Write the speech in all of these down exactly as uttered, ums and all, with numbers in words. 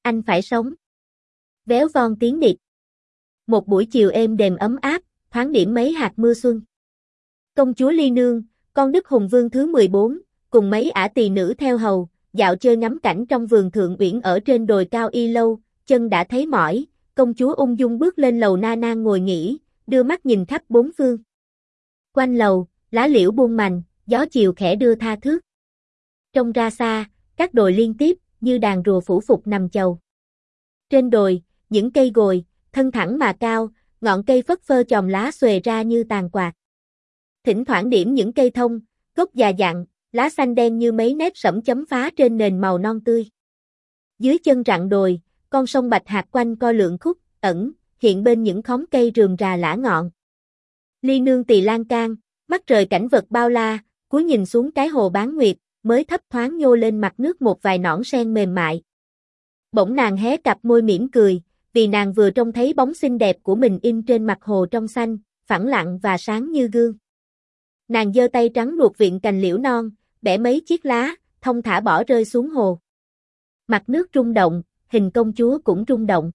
anh phải sống. Véo von tiếng địch. Một buổi chiều êm đềm ấm áp, thoáng điểm mấy hạt mưa xuân. Công chúa Ly Nương, con Đức Hùng Vương thứ mười bốn, cùng mấy ả tỳ nữ theo hầu, dạo chơi ngắm cảnh trong vườn thượng uyển ở trên đồi cao y lâu, chân đã thấy mỏi, công chúa ung dung bước lên lầu na nang ngồi nghỉ, đưa mắt nhìn khắp bốn phương. Quanh lầu, lá liễu buông mành, gió chiều khẽ đưa tha thước. Trông ra xa, các đồi liên tiếp, như đàn rùa phủ phục nằm chầu. Trên đồi, những cây gồi, thân thẳng mà cao, ngọn cây phất phơ chòm lá xòe ra như tàn quạt. Thỉnh thoảng điểm những cây thông, gốc già dặn, lá xanh đen như mấy nếp sẫm chấm phá trên nền màu non tươi. Dưới chân rặng đồi, con sông Bạch Hạc quanh co lượn khúc, ẩn, hiện bên những khóm cây rườm rà lả ngọn. Ly Nương tỳ lan can, mắt rời cảnh vật bao la, cúi nhìn xuống cái hồ bán nguyệt, mới thấp thoáng nhô lên mặt nước một vài nõn sen mềm mại. Bỗng nàng hé cặp môi mỉm cười, vì nàng vừa trông thấy bóng xinh đẹp của mình in trên mặt hồ trong xanh, phẳng lặng và sáng như gương. Nàng giơ tay trắng luộc viện cành liễu non, bẻ mấy chiếc lá, thông thả bỏ rơi xuống hồ. Mặt nước rung động, hình công chúa cũng rung động.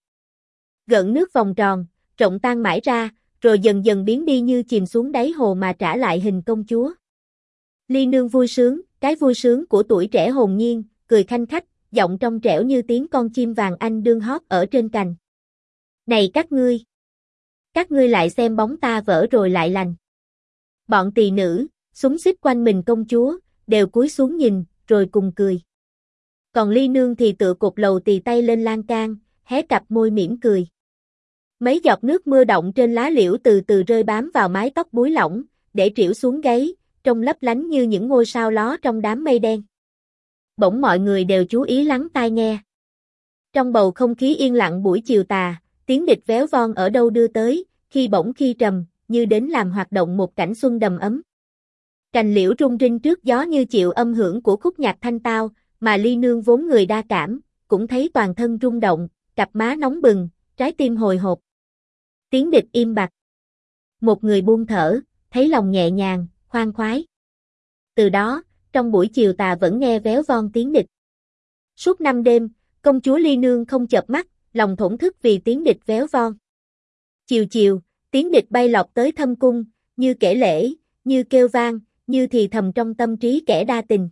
Gợn nước vòng tròn, rộng tan mãi ra, rồi dần dần biến đi như chìm xuống đáy hồ mà trả lại hình công chúa. Ly Nương vui sướng, cái vui sướng của tuổi trẻ hồn nhiên, cười khanh khách, giọng trong trẻo như tiếng con chim vàng anh đương hót ở trên cành. Này các ngươi! Các ngươi lại xem bóng ta vỡ rồi lại lành. Bọn tỳ nữ, xúm xít quanh mình công chúa, đều cúi xuống nhìn, rồi cùng cười. Còn Ly Nương thì tựa cột lầu tì tay lên lan can, hé cặp môi mỉm cười. Mấy giọt nước mưa động trên lá liễu từ từ rơi bám vào mái tóc búi lỏng, để trĩu xuống gáy, trông lấp lánh như những ngôi sao ló trong đám mây đen. Bỗng mọi người đều chú ý lắng tai nghe. Trong bầu không khí yên lặng buổi chiều tà, tiếng địch véo von ở đâu đưa tới, khi bổng khi trầm, như đến làm hoạt động một cảnh xuân đầm ấm. Cành liễu rung rinh trước gió như chịu âm hưởng của khúc nhạc thanh tao, mà Ly Nương vốn người đa cảm, cũng thấy toàn thân rung động, cặp má nóng bừng, trái tim hồi hộp. Tiếng địch im bặt. Một người buông thở, thấy lòng nhẹ nhàng, khoan khoái. Từ đó, trong buổi chiều tà vẫn nghe véo von tiếng địch. Suốt năm đêm, công chúa Ly Nương không chợp mắt, lòng thổn thức vì tiếng địch véo von. Chiều chiều, tiếng địch bay lọt tới thâm cung, như kể lễ, như kêu vang, như thì thầm trong tâm trí kẻ đa tình.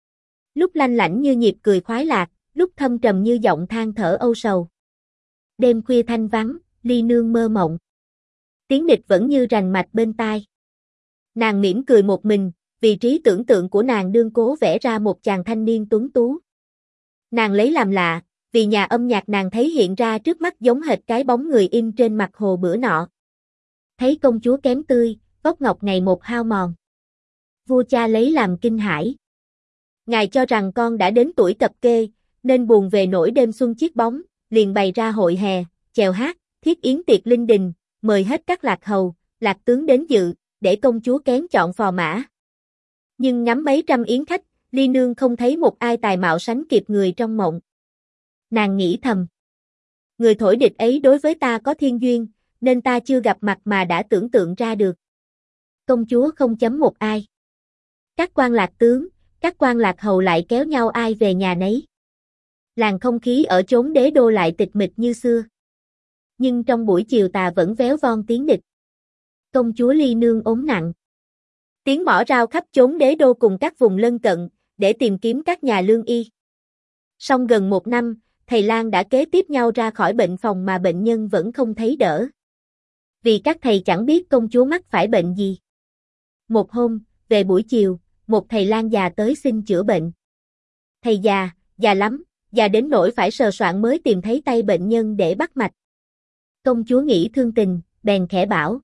Lúc lanh lảnh như nhịp cười khoái lạc, lúc thâm trầm như giọng than thở âu sầu. Đêm khuya thanh vắng, Ly Nương mơ mộng. Tiếng địch vẫn như rành mạch bên tai. Nàng mỉm cười một mình, vì trí tưởng tượng của nàng đương cố vẽ ra một chàng thanh niên tuấn tú. Nàng lấy làm lạ, vì nhà âm nhạc nàng thấy hiện ra trước mắt giống hệt cái bóng người in trên mặt hồ bữa nọ. Thấy công chúa kém tươi, vóc ngọc ngày một hao mòn. Vua cha lấy làm kinh hãi. Ngài cho rằng con đã đến tuổi cập kê, nên buồn về nỗi đêm xuân chiết bóng, liền bày ra hội hè, chèo hát, thiết yến tiệc linh đình, mời hết các lạc hầu, lạc tướng đến dự, để công chúa kén chọn phò mã. Nhưng ngắm mấy trăm yến khách, Ly Nương không thấy một ai tài mạo sánh kịp người trong mộng. Nàng nghĩ thầm. Người thổi địch ấy đối với ta có thiên duyên, nên ta chưa gặp mặt mà đã tưởng tượng ra được. Công chúa không chấm một ai. Các quan lạc tướng, các quan lạc hầu lại kéo nhau ai về nhà nấy. Làng không khí ở chốn đế đô lại tịch mịch như xưa. Nhưng trong buổi chiều tà vẫn véo von tiếng địch. Công chúa Ly Nương ốm nặng. Tiếng mõ rao khắp chốn đế đô cùng các vùng lân cận, để tìm kiếm các nhà lương y. Song gần một năm, thầy lang đã kế tiếp nhau ra khỏi bệnh phòng mà bệnh nhân vẫn không thấy đỡ. Vì các thầy chẳng biết công chúa mắc phải bệnh gì. Một hôm, về buổi chiều, một thầy lang già tới xin chữa bệnh. Thầy già, già lắm, già đến nỗi phải sờ soạn mới tìm thấy tay bệnh nhân để bắt mạch. Công chúa nghĩ thương tình, bèn khẽ bảo.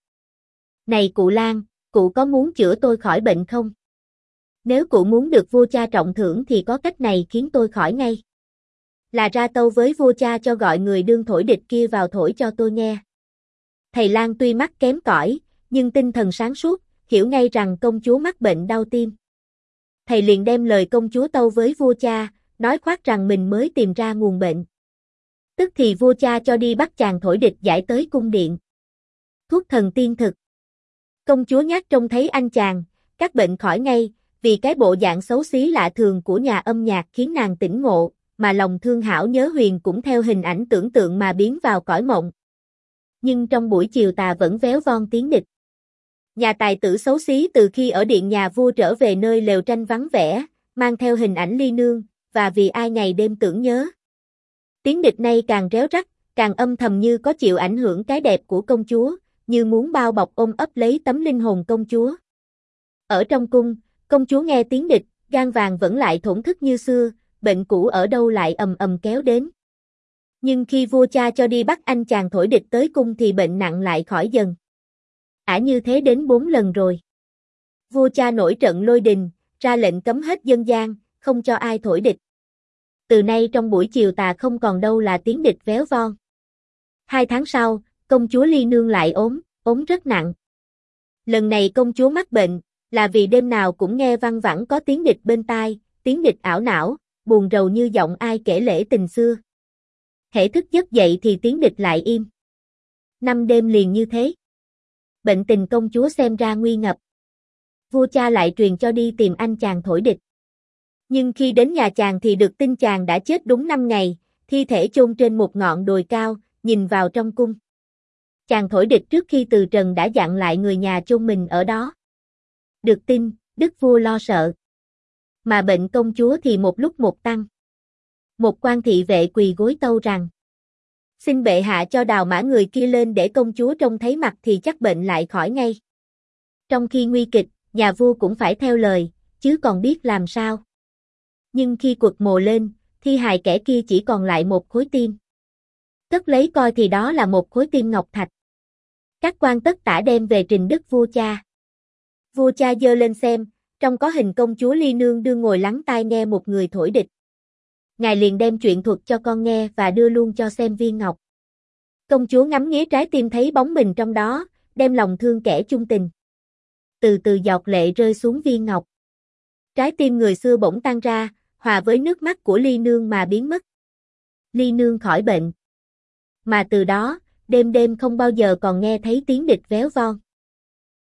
Này cụ lang, cụ có muốn chữa tôi khỏi bệnh không? Nếu cụ muốn được vua cha trọng thưởng thì có cách này khiến tôi khỏi ngay. Là ra tâu với vua cha cho gọi người đương thổi địch kia vào thổi cho tôi nghe. Thầy lang tuy mắt kém cỏi, nhưng tinh thần sáng suốt, hiểu ngay rằng công chúa mắc bệnh đau tim. Thầy liền đem lời công chúa tâu với vua cha, nói khoác rằng mình mới tìm ra nguồn bệnh. Tức thì vua cha cho đi bắt chàng thổi địch giải tới cung điện. Thuốc thần tiên thực. Công chúa nhát trông thấy anh chàng, các bệnh khỏi ngay, vì cái bộ dạng xấu xí lạ thường của nhà âm nhạc khiến nàng tỉnh ngộ, mà lòng thương hảo nhớ huyền cũng theo hình ảnh tưởng tượng mà biến vào cõi mộng. Nhưng trong buổi chiều tà vẫn véo von tiếng địch. Nhà tài tử xấu xí từ khi ở điện nhà vua trở về nơi lều tranh vắng vẻ, mang theo hình ảnh ly nương, và vì ai ngày đêm tưởng nhớ. Tiếng địch nay càng réo rắt, càng âm thầm như có chịu ảnh hưởng cái đẹp của công chúa, như muốn bao bọc ôm ấp lấy tấm linh hồn công chúa. Ở trong cung, công chúa nghe tiếng địch, gan vàng vẫn lại thổn thức như xưa, bệnh cũ ở đâu lại ầm ầm kéo đến. Nhưng khi vua cha cho đi bắt anh chàng thổi địch tới cung thì bệnh nặng lại khỏi dần. Ả như thế đến bốn lần rồi. Vua cha nổi trận lôi đình, ra lệnh cấm hết dân gian, không cho ai thổi địch. Từ nay trong buổi chiều tà không còn đâu là tiếng địch véo von. Hai tháng sau, công chúa Ly Nương lại ốm, ốm rất nặng. Lần này công chúa mắc bệnh, là vì đêm nào cũng nghe văng vẳng có tiếng địch bên tai, tiếng địch ảo não, buồn rầu như giọng ai kể lễ tình xưa. Hễ thức giấc dậy thì tiếng địch lại im. Năm đêm liền như thế. Bệnh tình công chúa xem ra nguy ngập. Vua cha lại truyền cho đi tìm anh chàng thổi địch. Nhưng khi đến nhà chàng thì được tin chàng đã chết đúng năm ngày, thi thể chôn trên một ngọn đồi cao, nhìn vào trong cung. Chàng thổi địch trước khi từ trần đã dặn lại người nhà chôn mình ở đó. Được tin, đức vua lo sợ. Mà bệnh công chúa thì một lúc một tăng. Một quan thị vệ quỳ gối tâu rằng: xin bệ hạ cho đào mã người kia lên để công chúa trông thấy mặt thì chắc bệnh lại khỏi ngay. Trong khi nguy kịch, nhà vua cũng phải theo lời, chứ còn biết làm sao. Nhưng khi quật mồ lên, thi hài kẻ kia chỉ còn lại một khối tim. Cất lấy coi thì đó là một khối tim ngọc thạch. Các quan tất tả đem về trình đức vua cha. Vua cha giơ lên xem, trong có hình công chúa Ly Nương đương ngồi lắng tai nghe một người thổi địch. Ngài liền đem chuyện thuật cho con nghe và đưa luôn cho xem viên ngọc. Công chúa ngắm nghía trái tim thấy bóng mình trong đó, đem lòng thương kẻ chung tình. Từ từ giọt lệ rơi xuống viên ngọc. Trái tim người xưa bỗng tan ra, hòa với nước mắt của Ly Nương mà biến mất. Ly Nương khỏi bệnh. Mà từ đó, đêm đêm không bao giờ còn nghe thấy tiếng địch véo von.